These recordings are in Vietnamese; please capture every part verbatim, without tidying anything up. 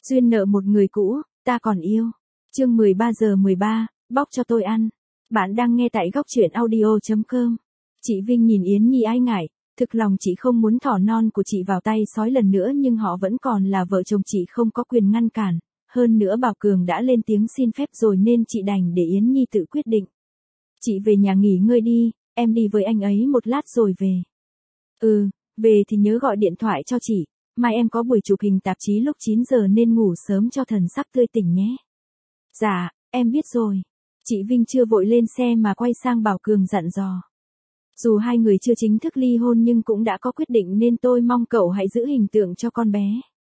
Duyên nợ một người cũ, ta còn yêu. Chương mười ba giờ mười ba, bóc cho tôi ăn. Bạn đang nghe tại góc truyện audio chấm com. Chị Vinh nhìn Yến Nhi ái ngại, thực lòng chị không muốn thỏ non của chị vào tay sói lần nữa, nhưng họ vẫn còn là vợ chồng, chị không có quyền ngăn cản. Hơn nữa Bảo Cường đã lên tiếng xin phép rồi nên chị đành để Yến Nhi tự quyết định. Chị về nhà nghỉ ngơi đi, em đi với anh ấy một lát rồi về. Ừ, về thì nhớ gọi điện thoại cho chị. Mai em có buổi chụp hình tạp chí lúc chín giờ nên ngủ sớm cho thần sắc tươi tỉnh nhé. Dạ, em biết rồi. Chị Vinh chưa vội lên xe mà quay sang Bảo Cường dặn dò. Dù hai người chưa chính thức ly hôn nhưng cũng đã có quyết định nên tôi mong cậu hãy giữ hình tượng cho con bé.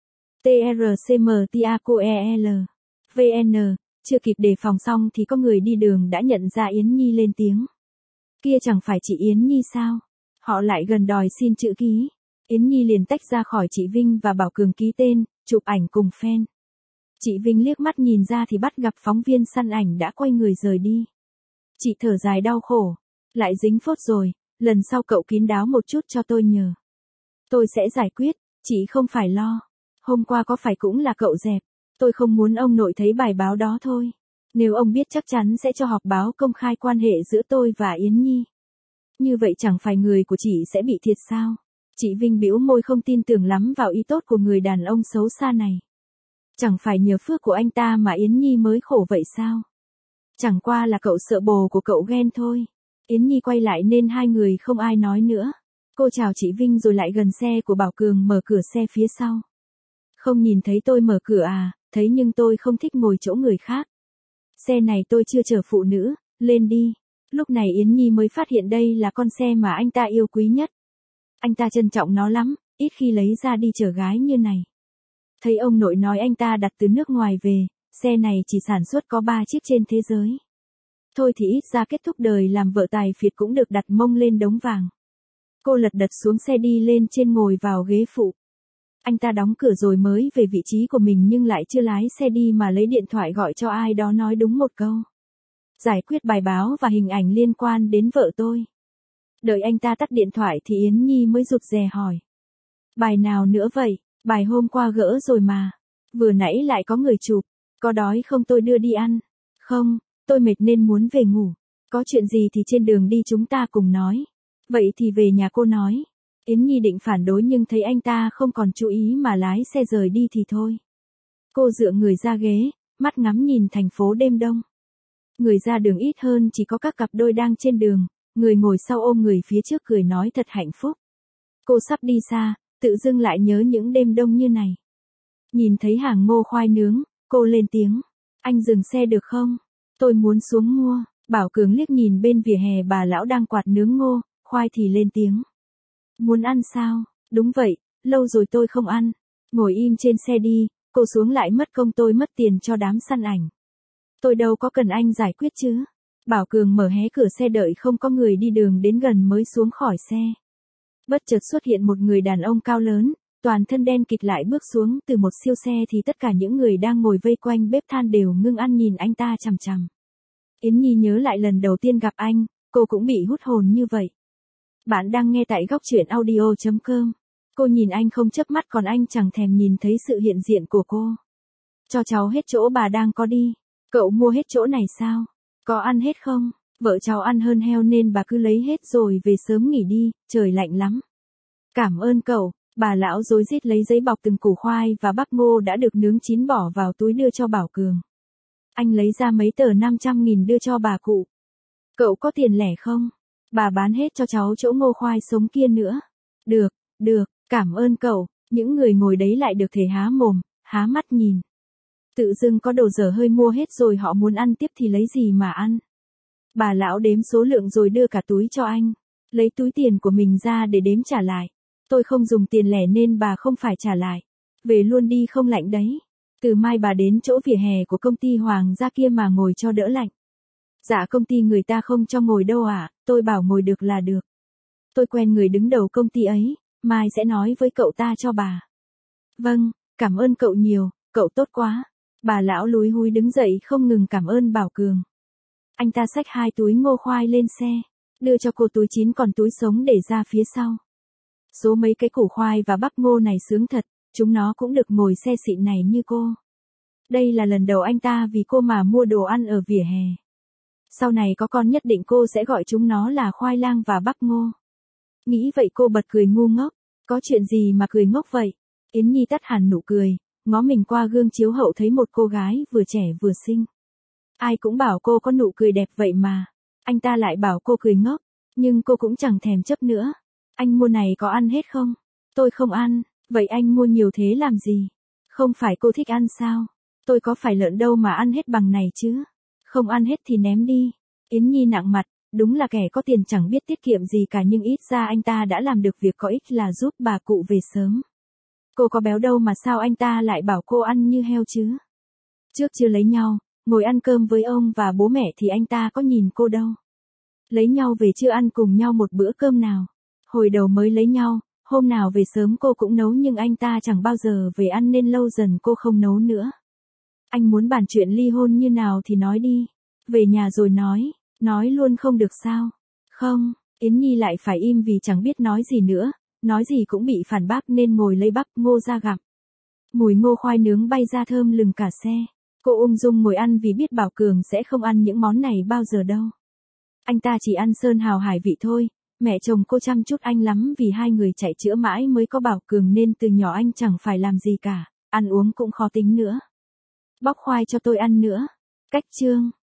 tê rờ xê em tê a cô e lờ vê en, chưa kịp đề phòng xong thì có người đi đường đã nhận ra Yến Nhi lên tiếng. Kia chẳng phải chị Yến Nhi sao? Họ lại gần đòi xin chữ ký. Yến Nhi liền tách ra khỏi chị Vinh và Bảo Cường ký tên, chụp ảnh cùng fan. Chị Vinh liếc mắt nhìn ra thì bắt gặp phóng viên săn ảnh đã quay người rời đi. Chị thở dài đau khổ. Lại dính phốt rồi, lần sau cậu kín đáo một chút cho tôi nhờ. Tôi sẽ giải quyết, chị không phải lo. Hôm qua có phải cũng là cậu dẹp. Tôi không muốn ông nội thấy bài báo đó thôi. Nếu ông biết chắc chắn sẽ cho họp báo công khai quan hệ giữa tôi và Yến Nhi. Như vậy chẳng phải người của chị sẽ bị thiệt sao? Chị Vinh bĩu môi không tin tưởng lắm vào ý tốt của người đàn ông xấu xa này. Chẳng phải nhờ phước của anh ta mà Yến Nhi mới khổ vậy sao? Chẳng qua là cậu sợ bồ của cậu ghen thôi. Yến Nhi quay lại nên hai người không ai nói nữa. Cô chào chị Vinh rồi lại gần xe của Bảo Cường mở cửa xe phía sau. Không nhìn thấy tôi mở cửa à? Thấy nhưng tôi không thích ngồi chỗ người khác. Xe này tôi chưa chở phụ nữ, lên đi. Lúc này Yến Nhi mới phát hiện đây là con xe mà anh ta yêu quý nhất. Anh ta trân trọng nó lắm, ít khi lấy ra đi chở gái như này. Thấy ông nội nói anh ta đặt từ nước ngoài về, xe này chỉ sản xuất có ba chiếc trên thế giới. Thôi thì ít ra kết thúc đời làm vợ tài phiệt cũng được đặt mông lên đống vàng. Cô lật đật xuống xe đi lên trên ngồi vào ghế phụ. Anh ta đóng cửa rồi mới về vị trí của mình nhưng lại chưa lái xe đi mà lấy điện thoại gọi cho ai đó nói đúng một câu. Giải quyết bài báo và hình ảnh liên quan đến vợ tôi. Đợi anh ta tắt điện thoại thì Yến Nhi mới rụt rè hỏi. Bài nào nữa vậy? Bài hôm qua gỡ rồi mà. Vừa nãy lại có người chụp. Có đói không tôi đưa đi ăn? Không, tôi mệt nên muốn về ngủ. Có chuyện gì thì trên đường đi chúng ta cùng nói. Vậy thì về nhà cô nói. Yến Nhi định phản đối nhưng thấy anh ta không còn chú ý mà lái xe rời đi thì thôi. Cô dựa người ra ghế, mắt ngắm nhìn thành phố đêm đông. Người ra đường ít hơn chỉ có các cặp đôi đang trên đường, người ngồi sau ôm người phía trước cười nói thật hạnh phúc. Cô sắp đi xa, tự dưng lại nhớ những đêm đông như này. Nhìn thấy hàng ngô khoai nướng, cô lên tiếng. Anh dừng xe được không? Tôi muốn xuống mua. Bảo Cường liếc nhìn bên vỉa hè bà lão đang quạt nướng ngô, khoai thì lên tiếng. Muốn ăn sao? Đúng vậy, lâu rồi tôi không ăn. Ngồi im trên xe đi, cô xuống lại mất công tôi mất tiền cho đám săn ảnh. Tôi đâu có cần anh giải quyết chứ. Bảo Cường mở hé cửa xe đợi không có người đi đường đến gần mới xuống khỏi xe. Bất chợt xuất hiện một người đàn ông cao lớn, toàn thân đen kịt lại bước xuống từ một siêu xe thì tất cả những người đang ngồi vây quanh bếp than đều ngưng ăn nhìn anh ta chằm chằm. Yến Nhi nhớ lại lần đầu tiên gặp anh, cô cũng bị hút hồn như vậy. Bạn đang nghe tại góc truyện audio chấm com. Cô nhìn anh không chớp mắt còn anh chẳng thèm nhìn thấy sự hiện diện của cô. Cho cháu hết chỗ bà đang có đi. Cậu mua hết chỗ này sao? Có ăn hết không? Vợ cháu ăn hơn heo nên bà cứ lấy hết rồi về sớm nghỉ đi, trời lạnh lắm. Cảm ơn cậu. Bà lão rối rít lấy giấy bọc từng củ khoai và bắp ngô đã được nướng chín bỏ vào túi đưa cho Bảo Cường. Anh lấy ra mấy tờ năm trăm nghìn đưa cho bà cụ. Cậu có tiền lẻ không? Bà bán hết cho cháu chỗ ngô khoai sống kia nữa. Được, được, cảm ơn cậu. Những người ngồi đấy lại được thể há mồm, há mắt nhìn. Tự dưng có đồ dở hơi mua hết rồi họ muốn ăn tiếp thì lấy gì mà ăn. Bà lão đếm số lượng rồi đưa cả túi cho anh. Lấy túi tiền của mình ra để đếm trả lại. Tôi không dùng tiền lẻ nên bà không phải trả lại. Về luôn đi không lạnh đấy. Từ mai bà đến chỗ vỉa hè của công ty Hoàng gia kia mà ngồi cho đỡ lạnh. Dạ công ty người ta không cho ngồi đâu ạ, à, tôi bảo ngồi được là được. Tôi quen người đứng đầu công ty ấy, mai sẽ nói với cậu ta cho bà. Vâng, cảm ơn cậu nhiều, cậu tốt quá. Bà lão lúi húi đứng dậy không ngừng cảm ơn Bảo Cường. Anh ta xách hai túi ngô khoai lên xe, đưa cho cô túi chín còn túi sống để ra phía sau. Số mấy cái củ khoai và bắp ngô này sướng thật, chúng nó cũng được ngồi xe xịn này như cô. Đây là lần đầu anh ta vì cô mà mua đồ ăn ở vỉa hè. Sau này có con nhất định cô sẽ gọi chúng nó là khoai lang và bắp ngô. Nghĩ vậy cô bật cười ngu ngốc. Có chuyện gì mà cười ngốc vậy? Yến Nhi tắt hẳn nụ cười, ngó mình qua gương chiếu hậu thấy một cô gái vừa trẻ vừa xinh. Ai cũng bảo cô có nụ cười đẹp vậy mà. Anh ta lại bảo cô cười ngốc, nhưng cô cũng chẳng thèm chấp nữa. Anh mua này có ăn hết không? Tôi không ăn. Vậy anh mua nhiều thế làm gì? Không phải cô thích ăn sao? Tôi có phải lợn đâu mà ăn hết bằng này chứ? Không ăn hết thì ném đi. Yến Nhi nặng mặt, đúng là kẻ có tiền chẳng biết tiết kiệm gì cả, nhưng ít ra anh ta đã làm được việc có ích là giúp bà cụ về sớm. Cô có béo đâu mà sao anh ta lại bảo cô ăn như heo chứ? Trước chưa lấy nhau, ngồi ăn cơm với ông và bố mẹ thì anh ta có nhìn cô đâu. Lấy nhau về chưa ăn cùng nhau một bữa cơm nào. Hồi đầu mới lấy nhau, hôm nào về sớm cô cũng nấu nhưng anh ta chẳng bao giờ về ăn nên lâu dần cô không nấu nữa. Anh muốn bàn chuyện ly hôn như nào thì nói đi. Về nhà rồi nói, nói luôn không được sao? Không, Yến Nhi lại phải im vì chẳng biết nói gì nữa, nói gì cũng bị phản bác nên ngồi lấy bắp ngô ra gặm. Mùi ngô khoai nướng bay ra thơm lừng cả xe. Cô ung dung ngồi ăn vì biết Bảo Cường sẽ không ăn những món này bao giờ đâu. Anh ta chỉ ăn sơn hào hải vị thôi. Mẹ chồng cô chăm chút anh lắm vì hai người chạy chữa mãi mới có Bảo Cường nên từ nhỏ anh chẳng phải làm gì cả, ăn uống cũng khó tính nữa. Bóc khoai cho tôi ăn nữa. Cách chương